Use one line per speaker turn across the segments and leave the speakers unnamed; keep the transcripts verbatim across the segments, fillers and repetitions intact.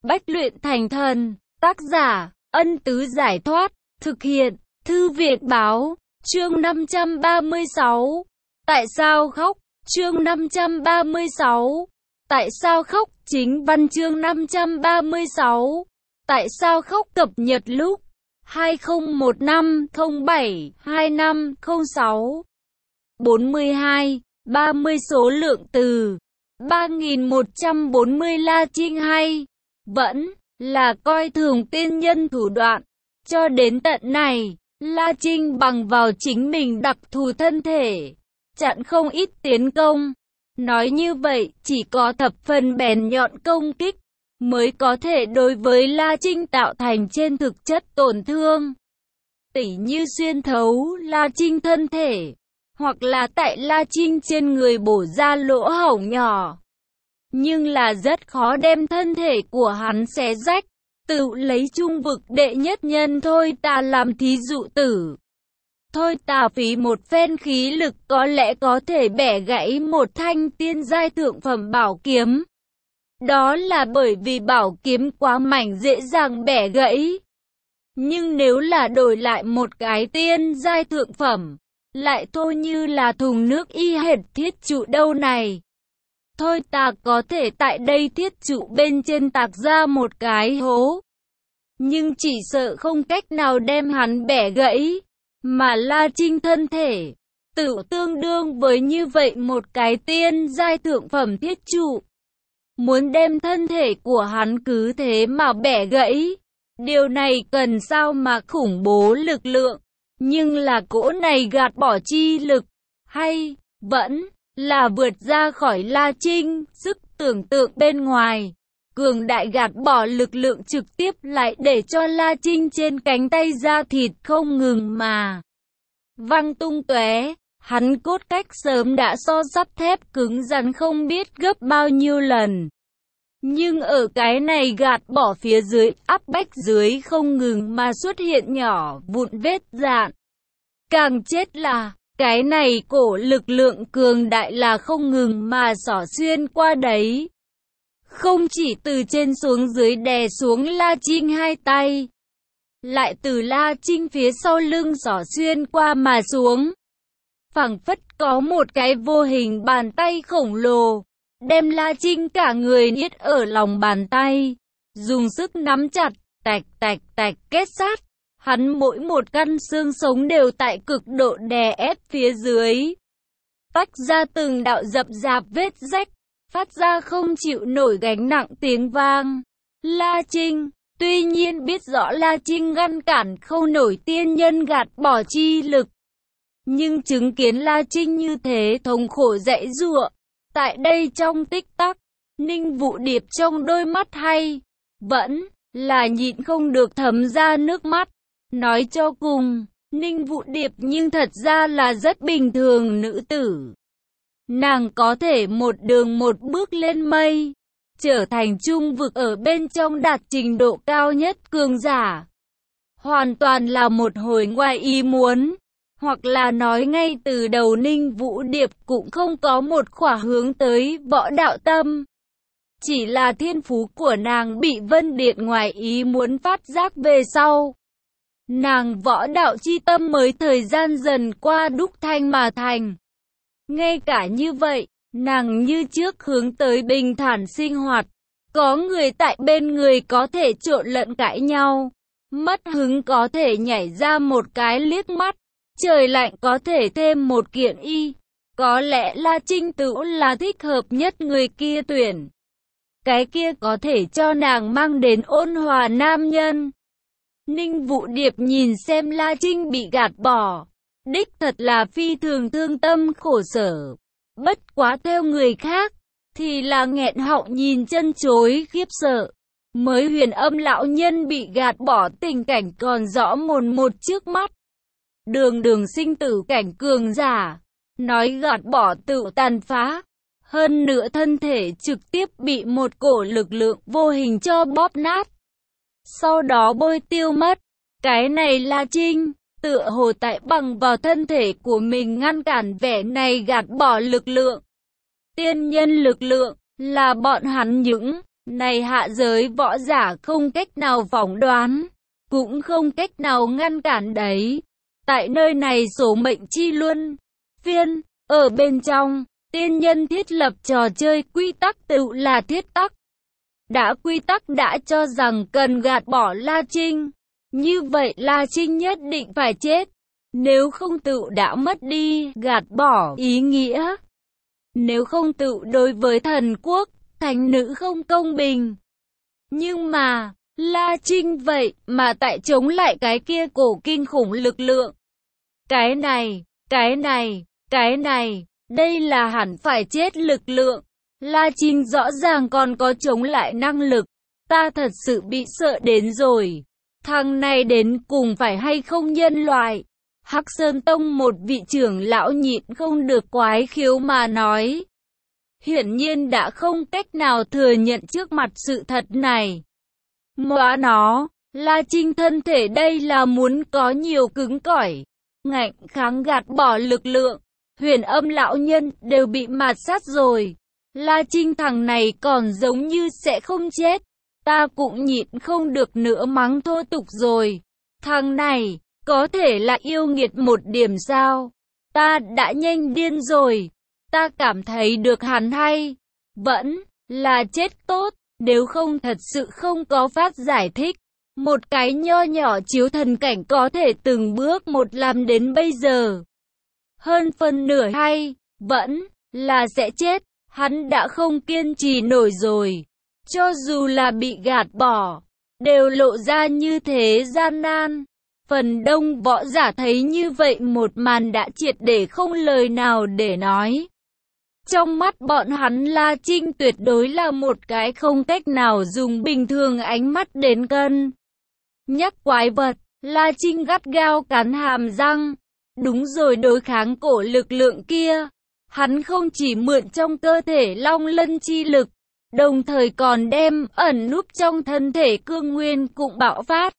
Bách luyện thành thần. Tác giả, Ân Tứ Giải Thoát. Thực hiện, Thư Viện Báo. Chương năm trăm ba mươi sáu. Tại sao khóc? Chương năm trăm ba mươi sáu. Tại sao khóc? Chính văn chương năm trăm ba mươi sáu. Tại sao khóc cập nhật lúc hai không một năm không bảy hai năm không sáu. bốn mươi hai, ba mươi số lượng từ ba nghìn một trăm bốn mươi. La Trinh hay vẫn là coi thường tiên nhân thủ đoạn. Cho đến tận này, La Trinh bằng vào chính mình đặc thù thân thể, chặn không ít tiến công. Nói như vậy, chỉ có thập phần bén nhọn công kích mới có thể đối với La Trinh tạo thành trên thực chất tổn thương. Tỉ như xuyên thấu La Trinh thân thể, hoặc là tại La Trinh trên người bổ ra lỗ hổng nhỏ. Nhưng là rất khó đem thân thể của hắn xé rách. Tự lấy trung vực đệ nhất nhân Thôi Tà làm thí dụ tử. Thôi Tà phí một phen khí lực có lẽ có thể bẻ gãy một thanh tiên giai thượng phẩm bảo kiếm. Đó là bởi vì bảo kiếm quá mảnh dễ dàng bẻ gãy. Nhưng nếu là đổi lại một cái tiên giai thượng phẩm, lại thôi như là thùng nước y hệt thiết trụ đâu này. Thôi Tà có thể tại đây thiết trụ bên trên tạc ra một cái hố, nhưng chỉ sợ không cách nào đem hắn bẻ gãy. Mà La Trinh thân thể tự tương đương với như vậy một cái tiên giai thượng phẩm thiết trụ. Muốn đem thân thể của hắn cứ thế mà bẻ gãy, điều này cần sao mà khủng bố lực lượng. Nhưng là cỗ này gạt bỏ chi lực, hay vẫn là vượt ra khỏi La Trinh sức tưởng tượng bên ngoài. Cường đại gạt bỏ lực lượng trực tiếp lại để cho La Trinh trên cánh tay da thịt không ngừng mà văng tung tóe. Hắn cốt cách sớm đã so sắt thép cứng rắn không biết gấp bao nhiêu lần. Nhưng ở cái này gạt bỏ phía dưới, áp bách dưới không ngừng mà xuất hiện nhỏ vụn vết dạn. Càng chết là, cái này cổ lực lượng cường đại là không ngừng mà xỏ xuyên qua đấy. Không chỉ từ trên xuống dưới đè xuống La Trinh hai tay, lại từ La Trinh phía sau lưng xỏ xuyên qua mà xuống. Phảng phất có một cái vô hình bàn tay khổng lồ, đem La Trinh cả người niết ở lòng bàn tay, dùng sức nắm chặt, tạch tạch tạch kết sát. Hắn mỗi một căn xương sống đều tại cực độ đè ép phía dưới, tách ra từng đạo rậm rạp vết rách, phát ra không chịu nổi gánh nặng tiếng vang. La Trinh, tuy nhiên biết rõ La Trinh ngăn cản không nổi tiên nhân gạt bỏ chi lực, nhưng chứng kiến La Trinh như thế thống khổ dãy giụa, tại đây trong tích tắc, Ninh Vũ Điệp trong đôi mắt hay vẫn là nhịn không được thấm ra nước mắt. Nói cho cùng, Ninh Vũ Điệp nhưng thật ra là rất bình thường nữ tử. Nàng có thể một đường một bước lên mây, trở thành trung vực ở bên trong đạt trình độ cao nhất cường giả. Hoàn toàn là một hồi ngoài ý muốn, hoặc là nói ngay từ đầu Ninh Vũ Điệp cũng không có một khỏa hướng tới võ đạo tâm. Chỉ là thiên phú của nàng bị Vân Điện ngoài ý muốn phát giác về sau. Nàng võ đạo chi tâm mới thời gian dần qua đúc thanh mà thành. Ngay cả như vậy, nàng như trước hướng tới bình thản sinh hoạt. Có người tại bên người có thể trộn lẫn cãi nhau. Mất hứng có thể nhảy ra một cái liếc mắt. Trời lạnh có thể thêm một kiện y. Có lẽ La Trinh Tử là thích hợp nhất người kia tuyển. Cái kia có thể cho nàng mang đến ôn hòa nam nhân. Ninh Vũ Điệp nhìn xem La Trinh bị gạt bỏ, đích thật là phi thường thương tâm khổ sở. Bất quá theo người khác, thì là nghẹn họng nhìn chân chối khiếp sợ. Mới Huyền Âm lão nhân bị gạt bỏ tình cảnh còn rõ mồn một trước mắt. Đường đường sinh tử cảnh cường giả, nói gạt bỏ tự tàn phá. Hơn nữa thân thể trực tiếp bị một cổ lực lượng vô hình cho bóp nát, sau đó bôi tiêu mất. Cái này La Trinh, tựa hồ tại bằng vào thân thể của mình ngăn cản vẻ này gạt bỏ lực lượng. Tiên nhân lực lượng, là bọn hắn những này hạ giới võ giả không cách nào phỏng đoán, cũng không cách nào ngăn cản đấy. Tại nơi này số mệnh chi luân phiên, ở bên trong, tiên nhân thiết lập trò chơi quy tắc tự là thiết tắc. Đã quy tắc đã cho rằng cần gạt bỏ La Trinh. Như vậy La Trinh nhất định phải chết. Nếu không tự đã mất đi, gạt bỏ ý nghĩa. Nếu không tự đối với thần quốc, thánh nữ không công bình. Nhưng mà, La Trinh vậy mà tại chống lại cái kia cổ kinh khủng lực lượng. Cái này, cái này, cái này, đây là hẳn phải chết lực lượng. La Trinh rõ ràng còn có chống lại năng lực. Ta thật sự bị sợ đến rồi. Thằng này đến cùng phải hay không nhân loại? Hắc Sơn Tông một vị trưởng lão nhịn không được quái khiếu mà nói. Hiển nhiên đã không cách nào thừa nhận trước mặt sự thật này. Móa nó, La Trinh thân thể đây là muốn có nhiều cứng cỏi, ngạnh kháng gạt bỏ lực lượng. Huyền Âm lão nhân đều bị mạt sát rồi. La Trinh thằng này còn giống như sẽ không chết. Ta cũng nhịn không được nữa mắng thô tục rồi. Thằng này, có thể là yêu nghiệt một điểm sao? Ta đã nhanh điên rồi. Ta cảm thấy được hắn hay. Vẫn là chết tốt. Nếu không thật sự không có phát giải thích. Một cái nho nhỏ chiếu thần cảnh có thể từng bước một làm đến bây giờ. Hơn phân nửa hay, vẫn là sẽ chết. Hắn đã không kiên trì nổi rồi. Cho dù là bị gạt bỏ, đều lộ ra như thế gian nan. Phần đông võ giả thấy như vậy một màn đã triệt để không lời nào để nói. Trong mắt bọn hắn La Trinh tuyệt đối là một cái không cách nào dùng bình thường ánh mắt đến cân nhắc quái vật. La Trinh gắt gao cắn hàm răng. Đúng rồi, đối kháng cổ lực lượng kia. Hắn không chỉ mượn trong cơ thể long lân chi lực, đồng thời còn đem ẩn núp trong thân thể cương nguyên cũng bạo phát.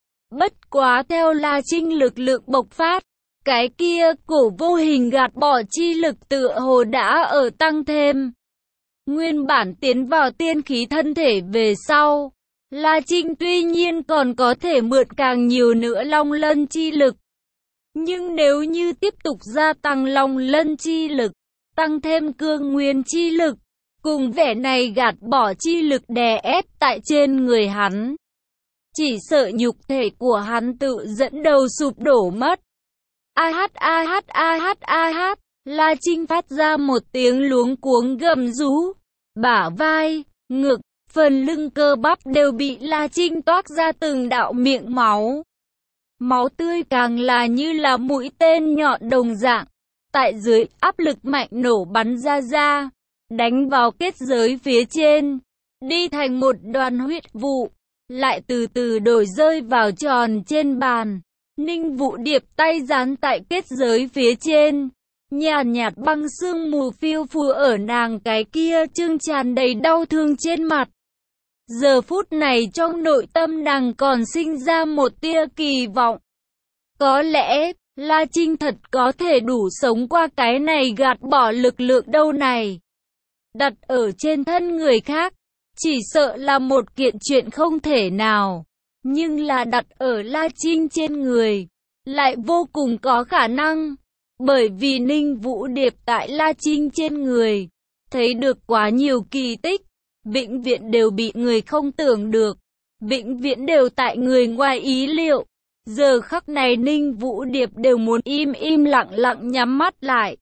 Bất quá theo La Trinh lực lượng bộc phát, cái kia cổ vô hình gạt bỏ chi lực tựa hồ đã ở tăng thêm. Nguyên bản tiến vào tiên khí thân thể về sau, La Trinh tuy nhiên còn có thể mượn càng nhiều nữa long lân chi lực. Nhưng nếu như tiếp tục gia tăng long lân chi lực, tăng thêm cương nguyên chi lực, cùng vẻ này gạt bỏ chi lực đè ép tại trên người hắn, chỉ sợ nhục thể của hắn tự dẫn đầu sụp đổ mất. A hát a hát a hát a hát, La Trinh phát ra một tiếng luống cuống gầm rú, bả vai, ngực, phần lưng cơ bắp đều bị La Trinh toát ra từng đạo miệng máu. Máu tươi càng là như là mũi tên nhọn đồng dạng, tại dưới áp lực mạnh nổ bắn ra ra, đánh vào kết giới phía trên, đi thành một đoàn huyết vụ, lại từ từ đổi rơi vào tròn trên bàn. Ninh Vũ Điệp tay dán tại kết giới phía trên, nhàn nhạt băng sương mù phiêu phù ở nàng cái kia trưng tràn đầy đau thương trên mặt. Giờ phút này trong nội tâm nàng còn sinh ra một tia kỳ vọng. Có lẽ, La Trinh thật có thể đủ sống qua cái này gạt bỏ lực lượng đâu này. Đặt ở trên thân người khác, chỉ sợ là một kiện chuyện không thể nào. Nhưng là đặt ở La Trinh trên người, lại vô cùng có khả năng. Bởi vì Ninh Vũ Điệp tại La Trinh trên người, thấy được quá nhiều kỳ tích, vĩnh viễn đều bị người không tưởng được, vĩnh viễn đều tại người ngoài ý liệu. Giờ khắc này Ninh Vũ Điệp đều muốn im im lặng lặng nhắm mắt lại.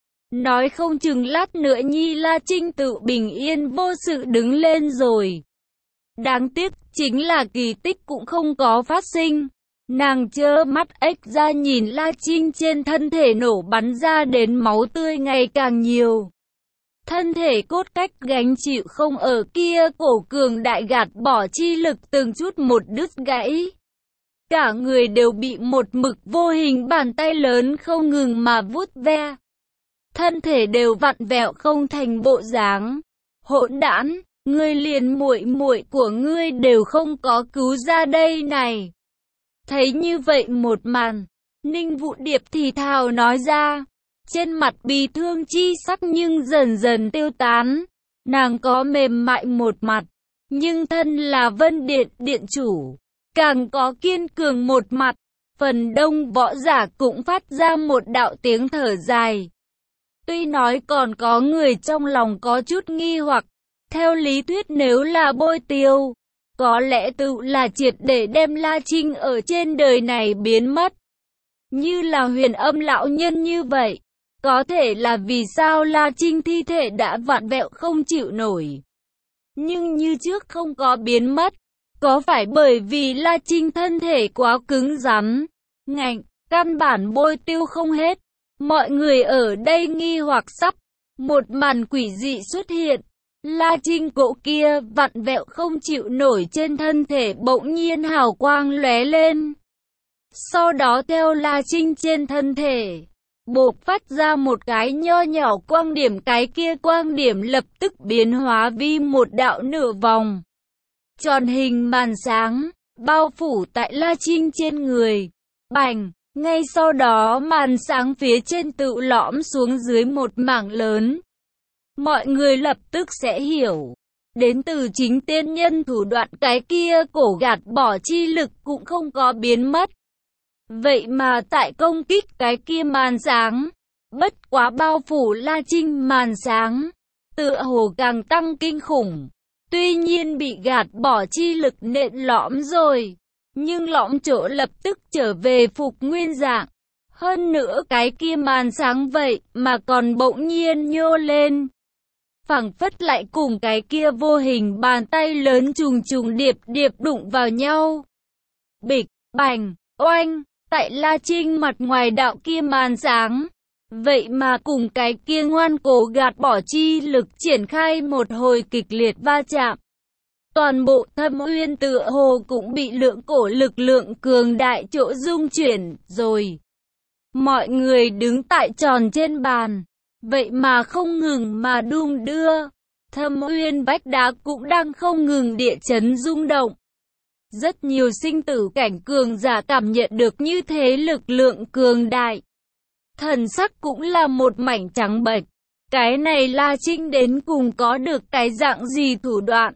Nói không chừng lát nữa nhi La Trinh tự bình yên vô sự đứng lên rồi. Đáng tiếc chính là kỳ tích cũng không có phát sinh. Nàng trơ mắt ếch ra nhìn La Trinh trên thân thể nổ bắn ra đến máu tươi ngày càng nhiều. Thân thể cốt cách gánh chịu không ở kia cổ cường đại gạt bỏ chi lực từng chút một đứt gãy. Cả người đều bị một mực vô hình bàn tay lớn không ngừng mà vuốt ve. Thân thể đều vặn vẹo không thành bộ dáng. Hỗn đản, ngươi liền muội muội của ngươi đều không có cứu ra đây này. Thấy như vậy một màn, Ninh Vũ Điệp thì thào nói ra, trên mặt bi thương chi sắc nhưng dần dần tiêu tán. Nàng có mềm mại một mặt, Nhưng thân là Vân Điện điện chủ, càng có kiên cường một mặt. Phần đông võ giả cũng phát ra một đạo tiếng thở dài. Tuy nói còn có người trong lòng có chút nghi hoặc, theo lý thuyết nếu là Bôi Tiêu, có lẽ tự là triệt để đem La Trinh ở trên đời này biến mất. Như là Huyền Âm lão nhân như vậy, có thể là vì sao La Trinh thi thể đã vặn vẹo không chịu nổi. Nhưng như trước không có biến mất, có phải bởi vì La Trinh thân thể quá cứng rắn, ngạnh, căn bản Bôi Tiêu không hết. Mọi người ở đây nghi hoặc sắp, một màn quỷ dị xuất hiện. La Trinh cỗ kia vặn vẹo không chịu nổi trên thân thể bỗng nhiên hào quang lóe lên. Sau đó theo La Trinh trên thân thể, bộc phát ra một cái nho nhỏ quang điểm, cái kia quang điểm lập tức biến hóa vi một đạo nửa vòng. Tròn hình màn sáng, bao phủ tại La Trinh trên người. Bành! Ngay sau đó màn sáng phía trên tự lõm xuống dưới một mảng lớn. Mọi người lập tức sẽ hiểu, đến từ chính tiên nhân thủ đoạn, cái kia cổ gạt bỏ chi lực cũng không có biến mất. Vậy mà tại công kích cái kia màn sáng, bất quá bao phủ La Trinh màn sáng, tựa hồ càng tăng kinh khủng. Tuy nhiên bị gạt bỏ chi lực nện lõm rồi, nhưng lõm chỗ lập tức trở về phục nguyên dạng. Hơn nữa cái kia màn sáng vậy mà còn bỗng nhiên nhô lên, phảng phất lại cùng cái kia vô hình bàn tay lớn trùng trùng điệp điệp đụng vào nhau. Bịch, bành, oanh, tại La Trinh mặt ngoài đạo kia màn sáng, vậy mà cùng cái kia ngoan cố gạt bỏ chi lực triển khai một hồi kịch liệt va chạm. Toàn bộ Thâm Uyên tựa hồ cũng bị lượng cổ lực lượng cường đại chỗ dung chuyển rồi. Mọi người đứng tại tròn trên bàn, vậy mà không ngừng mà đung đưa. Thâm Uyên vách đá cũng đang không ngừng địa chấn rung động. Rất nhiều sinh tử cảnh cường giả cảm nhận được như thế lực lượng cường đại. Thần sắc cũng là một mảnh trắng bệch. Cái này La Trinh đến cùng có được cái dạng gì thủ đoạn?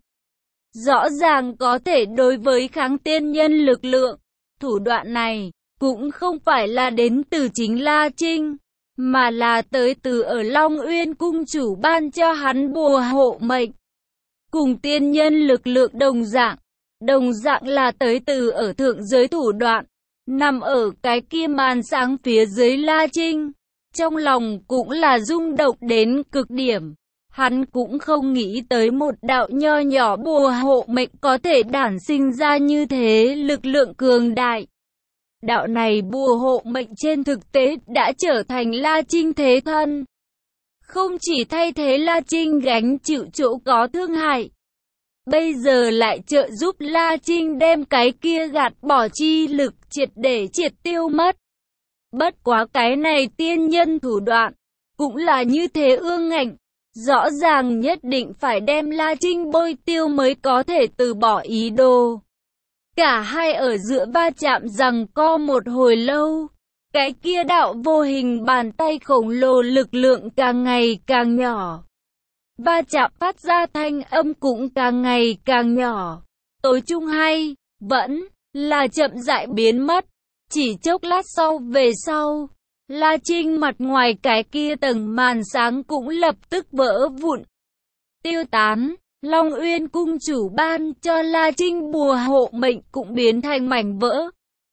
Rõ ràng có thể đối với kháng tiên nhân lực lượng. Thủ đoạn này cũng không phải là đến từ chính La Trinh, mà là tới từ ở Long Uyên cung chủ ban cho hắn bùa hộ mệnh. Cùng tiên nhân lực lượng đồng dạng, đồng dạng là tới từ ở thượng giới thủ đoạn, nằm ở cái kia màn sáng phía dưới La Trinh. Trong lòng cũng là rung động đến cực điểm. Hắn cũng không nghĩ tới một đạo nho nhỏ bùa hộ mệnh có thể đản sinh ra như thế lực lượng cường đại. Đạo này bùa hộ mệnh trên thực tế đã trở thành La Trinh thế thân. Không chỉ thay thế La Trinh gánh chịu chỗ có thương hại, bây giờ lại trợ giúp La Trinh đem cái kia gạt bỏ chi lực triệt để triệt tiêu mất. Bất quá cái này tiên nhân thủ đoạn, cũng là như thế ương ngạnh. Rõ ràng nhất định phải đem La Trinh bôi tiêu mới có thể từ bỏ ý đồ. Cả hai ở giữa va chạm giằng co một hồi lâu. Cái kia đạo vô hình bàn tay khổng lồ lực lượng càng ngày càng nhỏ. Va chạm phát ra thanh âm cũng càng ngày càng nhỏ. Tối chung hay, vẫn là chậm rãi biến mất. Chỉ chốc lát sau về sau, La Trinh mặt ngoài cái kia tầng màn sáng cũng lập tức vỡ vụn, tiêu tán. Long Uyên cung chủ ban cho La Trinh bùa hộ mệnh cũng biến thành mảnh vỡ.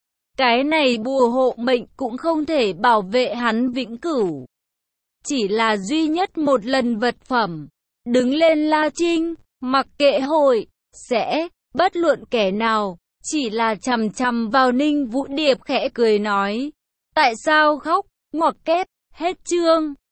Cái này bùa hộ mệnh cũng không thể bảo vệ hắn vĩnh cửu, chỉ là duy nhất một lần vật phẩm. Đứng lên La Trinh, mặc kệ hội, sẽ, bất luận kẻ nào, chỉ là chằm chằm vào Ninh Vũ Điệp khẽ cười nói. Tại sao khóc, ngoặc kép, hết chương.